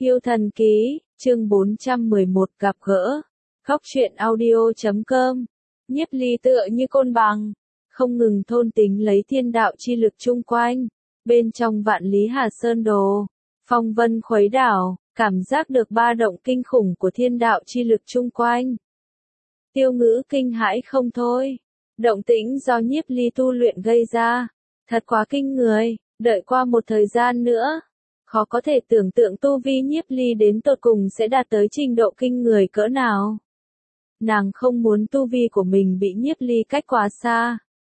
Yêu thần ký, chương 411 gặp gỡ. Khóc chuyện audio.com. Nhiếp Ly tựa như côn bằng, không ngừng thôn tính lấy thiên đạo chi lực chung quanh. Bên trong vạn lý Hà Sơn Đồ, phong vân khuấy đảo, cảm giác được ba động kinh khủng của thiên đạo chi lực chung quanh. Tiêu Ngữ kinh hãi không thôi. Động tĩnh do Nhiếp Ly tu luyện gây ra, thật quá kinh người. Đợi qua một thời gian nữa, khó có thể tưởng tượng tu vi Nhiếp Ly đến tột cùng sẽ đạt tới trình độ kinh người cỡ nào. Nàng không muốn tu vi của mình bị Nhiếp Ly cách quá xa.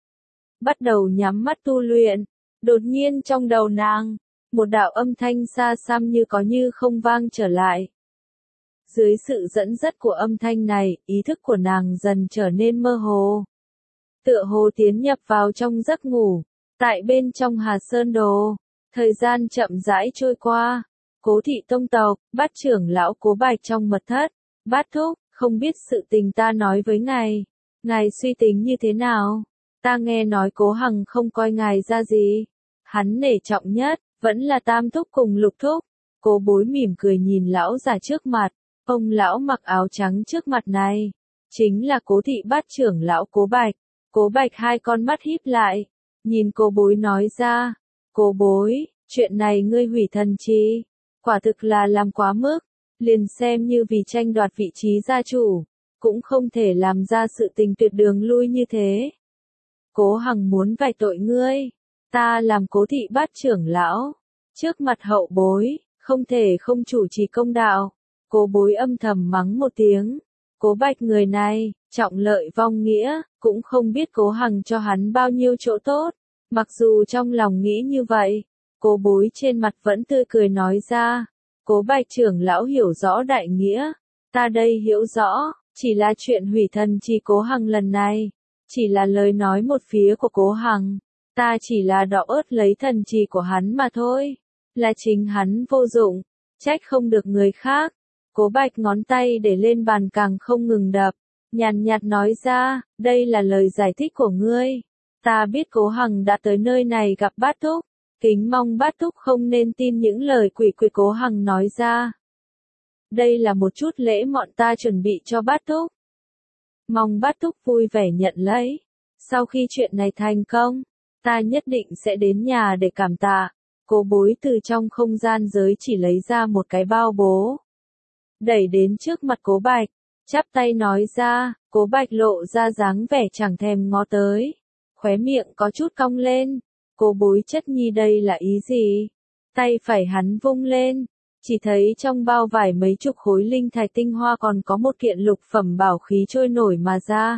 Bắt đầu nhắm mắt tu luyện, đột nhiên trong đầu nàng, một đạo âm thanh xa xăm như có như không vang trở lại. Dưới sự dẫn dắt của âm thanh này, ý thức của nàng dần trở nên mơ hồ. Tựa hồ tiến nhập vào trong giấc ngủ, tại bên trong Hà Sơn Đồ. Thời gian chậm rãi trôi qua, Cố thị tông tộc, Bát trưởng lão Cố Bạch trong mật thất. Bát thúc, không biết sự tình ta nói với ngài suy tính như thế nào? Ta nghe nói Cố Hằng không coi ngài ra gì. Hắn nể trọng nhất, vẫn là Tam thúc cùng Lục thúc. Cố Bối mỉm cười nhìn lão già trước mặt, ông lão mặc áo trắng trước mặt này, chính là Cố thị Bát trưởng lão Cố Bạch. Cố Bạch hai con mắt híp lại, nhìn Cố Bối nói ra, Cố Bối, chuyện này ngươi hủy thần chi, quả thực là làm quá mức, liền xem như vì tranh đoạt vị trí gia chủ, cũng không thể làm ra sự tình tuyệt đường lui như thế. Cố Hằng muốn vạch tội ngươi, ta làm Cố thị Bát trưởng lão, trước mặt hậu bối, không thể không chủ trì công đạo. Cố Bối âm thầm mắng một tiếng, Cố Bạch người này, trọng lợi vong nghĩa, cũng không biết Cố Hằng cho hắn bao nhiêu chỗ tốt. Mặc dù trong lòng nghĩ như vậy, Cố Bối trên mặt vẫn tươi cười nói ra, Cố Bạch trưởng lão hiểu rõ đại nghĩa, ta đây hiểu rõ, chỉ là chuyện hủy thần chi Cố Hằng lần này, chỉ là lời nói một phía của Cố Hằng, ta chỉ là đọ ớt lấy thần chi của hắn mà thôi, là chính hắn vô dụng, trách không được người khác. Cố Bạch ngón tay để lên bàn càng không ngừng đập, nhàn nhạt nói ra, đây là lời giải thích của ngươi. Ta biết Cố Hằng đã tới nơi này gặp Bát thúc, kính mong Bát thúc không nên tin những lời quỷ quỷ Cố Hằng nói ra. Đây là một chút lễ mọn ta chuẩn bị cho Bát thúc. Mong Bát thúc vui vẻ nhận lấy. Sau khi chuyện này thành công, ta nhất định sẽ đến nhà để cảm tạ. Cố Bối từ trong không gian giới chỉ lấy ra một cái bao bố, đẩy đến trước mặt Cố Bạch, chắp tay nói ra. Cố Bạch lộ ra dáng vẻ chẳng thèm ngó tới, khóe miệng có chút cong lên. Cố Bối chất nhi đây là ý gì? Tay phải hắn vung lên, chỉ thấy trong bao vải mấy chục khối linh thạch tinh hoa còn có một kiện lục phẩm bảo khí trôi nổi mà ra.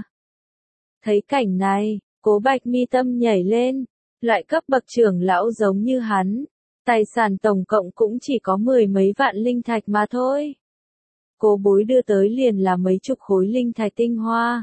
Thấy cảnh này, Cố Bạch mi tâm nhảy lên, loại cấp bậc trưởng lão giống như hắn, tài sản tổng cộng cũng chỉ có 10 mấy vạn linh thạch mà thôi. Cố Bối đưa tới liền là mấy chục khối linh thạch tinh hoa,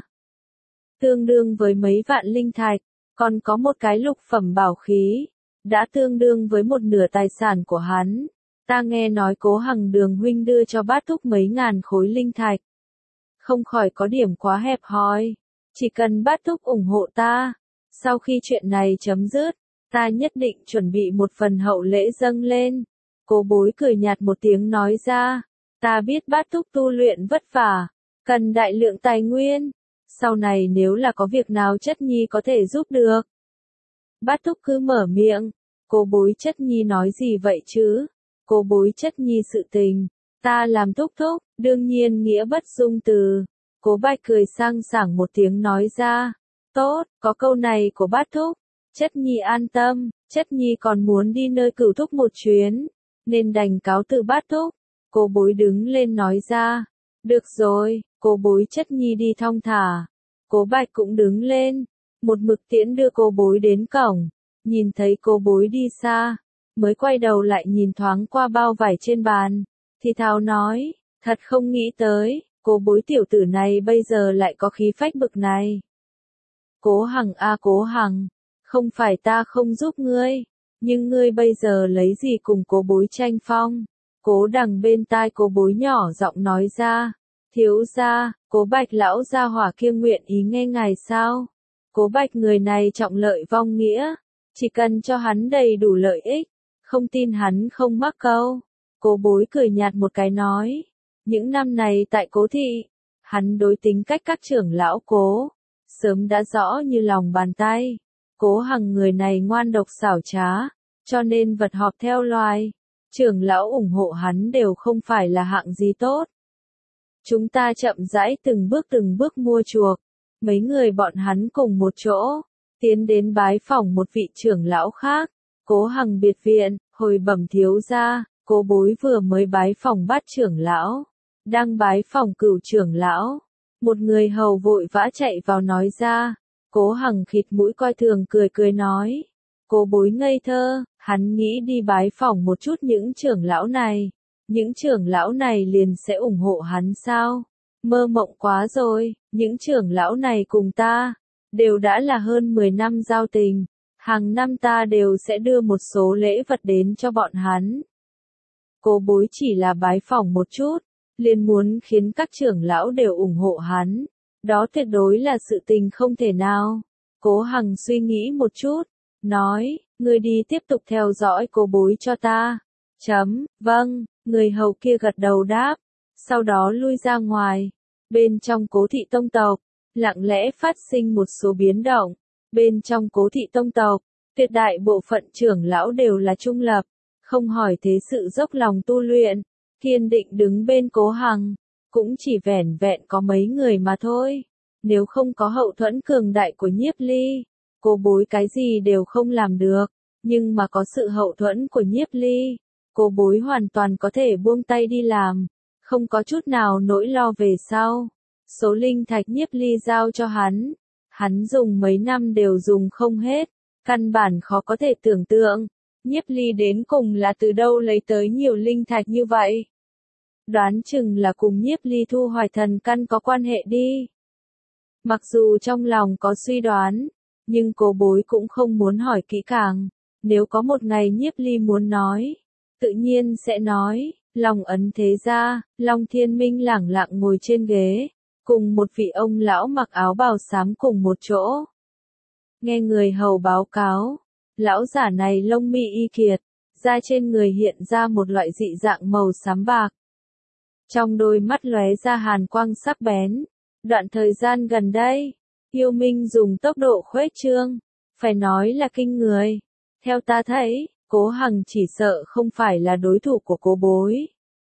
tương đương với mấy vạn linh thạch, còn có một cái lục phẩm bảo khí, đã tương đương với một nửa tài sản của hắn. Ta nghe nói Cố Hằng Đường huynh đưa cho Bát thúc mấy ngàn khối linh thạch, không khỏi có điểm quá hẹp hòi, chỉ cần Bát thúc ủng hộ ta, sau khi chuyện này chấm dứt, ta nhất định chuẩn bị một phần hậu lễ dâng lên. Cố Bối cười nhạt một tiếng nói ra, ta biết Bát thúc tu luyện vất vả, cần đại lượng tài nguyên, sau này nếu là có việc nào chất nhi có thể giúp được. Bát thúc cứ mở miệng. Cố Bối chất nhi nói gì vậy chứ? Cố Bối chất nhi sự tình, ta làm thúc thúc, đương nhiên nghĩa bất dung từ. Cố Bạch cười sang sảng một tiếng nói ra, tốt, có câu này của Bát thúc, chất nhi an tâm, chất nhi còn muốn đi nơi Cửu thúc một chuyến, nên đành cáo từ Bát thúc. Cố Bối đứng lên nói ra, được rồi. Cố Bối chất nhi đi thong thả. Cố Bạch cũng đứng lên, một mực tiễn đưa Cố Bối đến cổng, nhìn thấy Cố Bối đi xa, mới quay đầu lại nhìn thoáng qua bao vải trên bàn, thì thào nói, thật không nghĩ tới, Cố Bối tiểu tử này bây giờ lại có khí phách bực này. Cố Hằng a Cố Hằng, không phải ta không giúp ngươi, nhưng ngươi bây giờ lấy gì cùng Cố Bối tranh phong? Cố Đằng bên tai Cố Bối nhỏ giọng nói ra, thiếu gia, Cố Bạch lão gia hỏa kia nguyện ý nghe ngài sao? Cố Bạch người này trọng lợi vong nghĩa, chỉ cần cho hắn đầy đủ lợi ích, không tin hắn không mắc câu. Cố Bối cười nhạt một cái nói. Những năm này tại Cố thị, hắn đối tính cách các trưởng lão Cố, sớm đã rõ như lòng bàn tay. Cố Hằng người này ngoan độc xảo trá, cho nên vật họp theo loài. Trưởng lão ủng hộ hắn đều không phải là hạng gì tốt. Chúng ta chậm rãi từng bước mua chuộc. Mấy người bọn hắn cùng một chỗ, tiến đến bái phỏng một vị trưởng lão khác. Cố Hằng biệt viện, hồi bẩm thiếu gia, Cố Bối vừa mới bái phỏng bát trưởng lão. Đang bái phỏng cửu trưởng lão. Một người hầu vội vã chạy vào nói ra. Cố Hằng khịt mũi coi thường cười nói. Cố Bối ngây thơ, hắn nghĩ đi bái phỏng một chút những trưởng lão này. Những trưởng lão này liền sẽ ủng hộ hắn sao? Mơ mộng quá rồi, những trưởng lão này cùng ta, đều đã là hơn 10 năm giao tình. Hàng năm ta đều sẽ đưa một số lễ vật đến cho bọn hắn. Cố Bối chỉ là bái phỏng một chút, liền muốn khiến các trưởng lão đều ủng hộ hắn. Đó tuyệt đối là sự tình không thể nào. Cố Hằng suy nghĩ một chút, nói, ngươi đi tiếp tục theo dõi Cố Bối cho ta. Vâng, người hầu kia gật đầu đáp, sau đó lui ra ngoài. Bên trong Cố thị tông tộc, lặng lẽ phát sinh một số biến động. Bên trong Cố thị tông tộc, tuyệt đại bộ phận trưởng lão đều là trung lập, không hỏi thế sự dốc lòng tu luyện, kiên định đứng bên Cố Hằng, cũng chỉ vẻn vẹn có mấy người mà thôi. Nếu không có hậu thuẫn cường đại của Nhiếp Ly, Cố Bối cái gì đều không làm được, nhưng mà có sự hậu thuẫn của Nhiếp Ly, Cố Bối hoàn toàn có thể buông tay đi làm, không có chút nào nỗi lo về sau. Số linh thạch Nhiếp Ly giao cho hắn dùng mấy năm đều dùng không hết, căn bản khó có thể tưởng tượng, Nhiếp Ly đến cùng là từ đâu lấy tới nhiều linh thạch như vậy. Đoán chừng là cùng Nhiếp Ly thu hoài thần căn có quan hệ đi. Mặc dù trong lòng có suy đoán, nhưng Cố Bối cũng không muốn hỏi kỹ càng. Nếu có một ngày Nhiếp Ly muốn nói, tự nhiên sẽ nói. Long ấn thế ra, Long Thiên Minh lẳng lặng ngồi trên ghế, cùng một vị ông lão mặc áo bào xám cùng một chỗ. Nghe người hầu báo cáo, lão giả này lông mi y kiệt, da trên người hiện ra một loại dị dạng màu xám bạc. Trong đôi mắt lóe ra hàn quang sắc bén. Đoạn thời gian gần đây, yêu minh dùng tốc độ khuếch trương, phải nói là kinh người. Theo ta thấy, Cố Hằng chỉ sợ không phải là đối thủ của Cố Bối.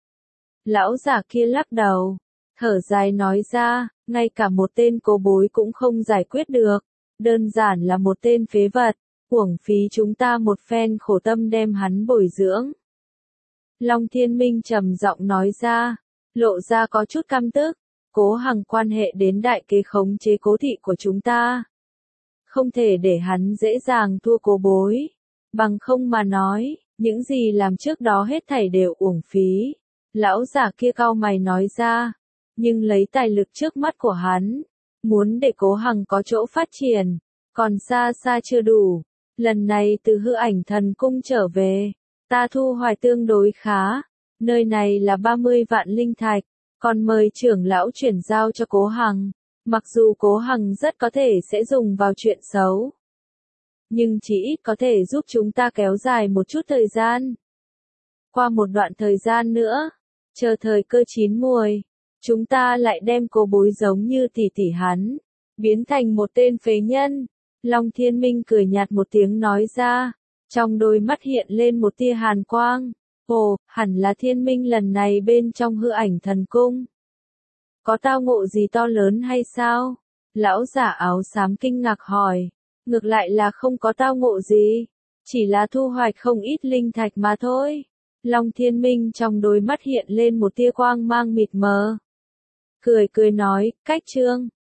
Lão giả kia lắc đầu, thở dài nói ra, ngay cả một tên Cố Bối cũng không giải quyết được, đơn giản là một tên phế vật, uổng phí chúng ta một phen khổ tâm đem hắn bồi dưỡng. Long Thiên Minh trầm giọng nói ra, lộ ra có chút căm tức. Cố Hằng quan hệ đến đại kế khống chế Cố thị của chúng ta. Không thể để hắn dễ dàng thua Cố Bối. Bằng không mà nói, những gì làm trước đó hết thảy đều uổng phí. Lão giả kia cau mày nói ra. Nhưng lấy tài lực trước mắt của hắn, muốn để Cố Hằng có chỗ phát triển, còn xa xa chưa đủ. Lần này từ Hư Ảnh Thần Cung trở về, ta thu hoài tương đối khá. Nơi này là 30 vạn linh thạch. Còn mời trưởng lão chuyển giao cho Cố Hằng, mặc dù Cố Hằng rất có thể sẽ dùng vào chuyện xấu, nhưng chỉ ít có thể giúp chúng ta kéo dài một chút thời gian. Qua một đoạn thời gian nữa, chờ thời cơ chín muồi, chúng ta lại đem Cố Bối giống như tỷ tỷ hắn, biến thành một tên phế nhân. Long Thiên Minh cười nhạt một tiếng nói ra, trong đôi mắt hiện lên một tia hàn quang. Ồ, hẳn là Thiên Minh lần này bên trong Hư Ảnh Thần Cung. Có tao ngộ gì to lớn hay sao? Lão giả áo xám kinh ngạc hỏi. Ngược lại là không có tao ngộ gì. Chỉ là thu hoạch không ít linh thạch mà thôi. Long Thiên Minh trong đôi mắt hiện lên một tia quang mang mịt mờ. Cười nói, cách chương.